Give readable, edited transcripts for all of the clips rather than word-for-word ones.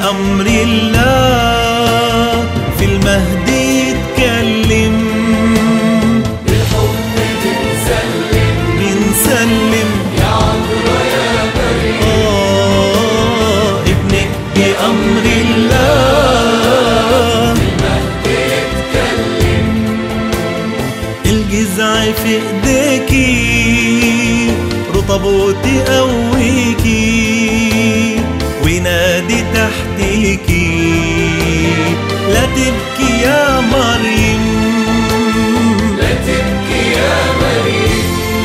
بأمر الله في المهد يتكلم، بالحب بنسلم يا عذرا يا مريم. ابنك بأمر الله في المهد يتكلم، الجزع في ايديكي رطب وتقويكي وينادي تحتيكي لا تبكي يا مريم، لا تبكي يا مريم.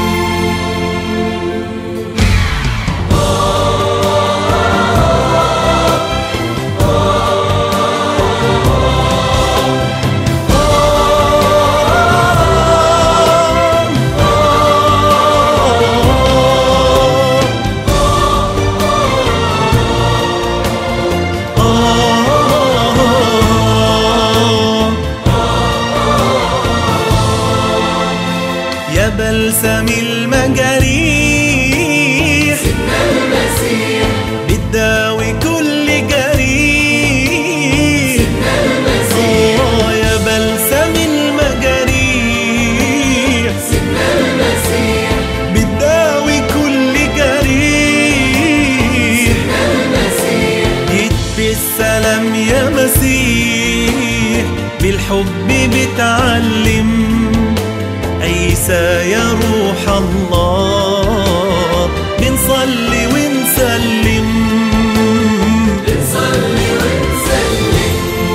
يا بلسم المجاريح سيدنا المسيح بتداوي كل جريح، سيدنا المسيح يا بلسم المجاريح سيدنا المسيح بتداوي كل جريح، سيدنا المسيح يدي السلام يا مسيح بالحب بتعلم، عيسى يا روح الله بنصلي ونسلم، بنصلي ونسلم.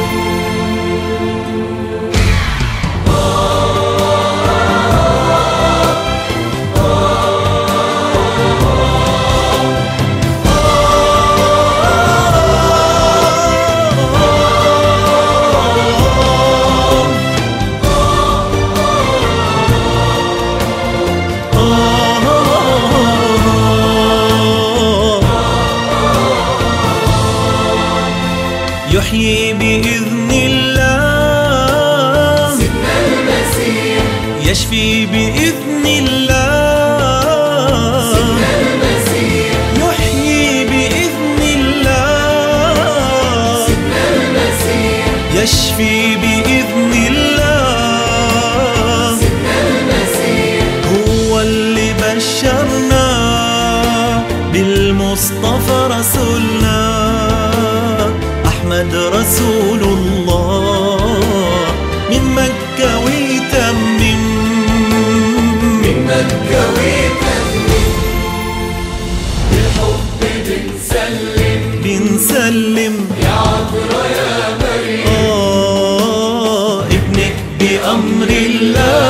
يحيي بإذن الله سيدنا المسيح يشفي بإذن الله، سيدنا المسيح يحيي بإذن الله سيدنا المسيح يشفي بإذن الله، سيدنا المسيح هو اللي بشرنا بالمصطفى رسولنا أحمد رسول الله من مكة ويتمم، من مكة ويتمم، بالحب بنسلم يا عذرا يا مريم. ابنك بأمر الله